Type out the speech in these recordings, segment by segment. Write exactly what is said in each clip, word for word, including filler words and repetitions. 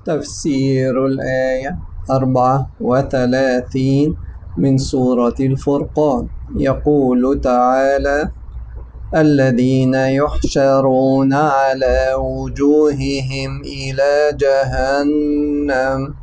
تفسير الآية أربعة وثلاثين من سورة الفرقان. يقول تعالى: الذين يحشرون على وجوههم إلى جهنم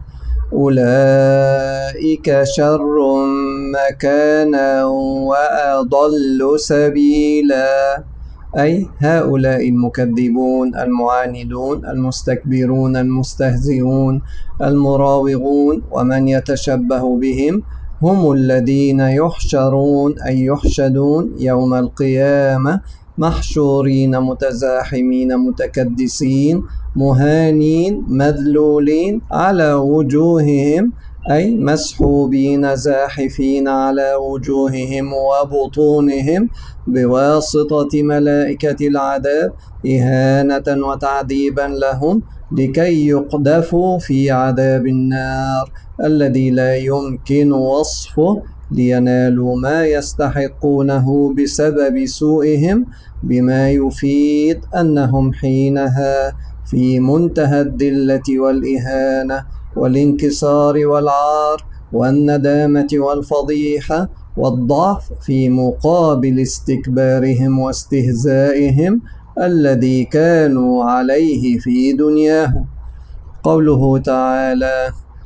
أولئك شر مكانا وأضل سبيلا. أي هؤلاء المكذبون المعاندون المستكبرون المستهزئون المراوغون ومن يتشبه بهم هم الذين يحشرون أي يحشدون يوم القيامة محشورين متزاحمين متكدسين مهانين مذلولين على وجوههم أي مسحوبين زاحفين على وجوههم وبطونهم بواسطة ملائكة العذاب إهانة وتعذيبا لهم لكي يقذفوا في عذاب النار الذي لا يمكن وصفه لينالوا ما يستحقونه بسبب سوءهم، بما يفيد أنهم حينها في منتهى الذلة والإهانة والانكسار والعار والندامة والفضيحة والضعف في مقابل استكبارهم واستهزائهم الذي كانوا عليه في دنياهم. قوله تعالى: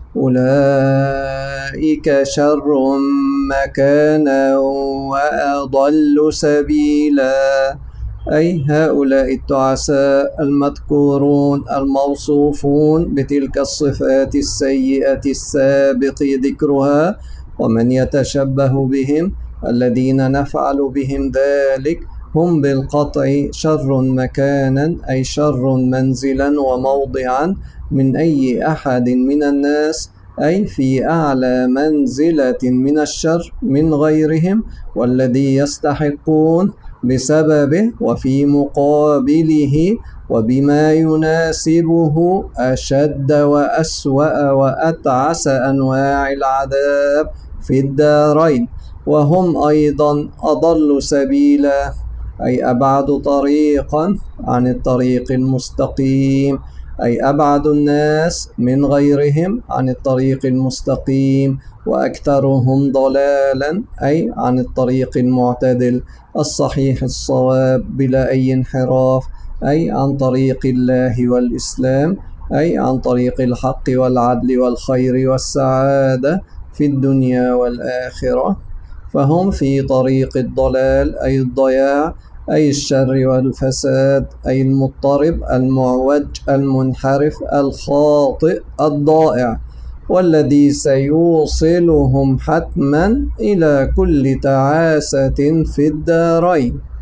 أولئك شر مكانا وأضل سبيلا، أي هؤلاء التعساء المذكورون الموصوفون بتلك الصفات السيئة السابق ذكرها ومن يتشبه بهم الذين نفعل بهم ذلك هم بالقطع شر مكانا أي شر منزلا وموضعا من أي أحد من الناس، أي في أعلى منزلة من الشر من غيرهم والذي يستحقون بسببه وفي مقابله وبما يناسبه أشد وأسوأ وأتعس أنواع العذاب في الدارين، وهم أيضا أضل سبيلا أي أبعد طريقا عن الطريق المستقيم، أي أبعد الناس من غيرهم عن الطريق المستقيم وأكثرهم ضلالا أي عن الطريق المعتدل الصحيح الصواب بلا أي انحراف، أي عن طريق الله والإسلام، أي عن طريق الحق والعدل والخير والسعادة في الدنيا والآخرة. فهم في طريق الضلال أي الضياع أي الشر والفساد أي المضطرب المعوج المنحرف الخاطئ الضائع، والذي سيوصلهم حتما إلى كل تعاسة في الدارين.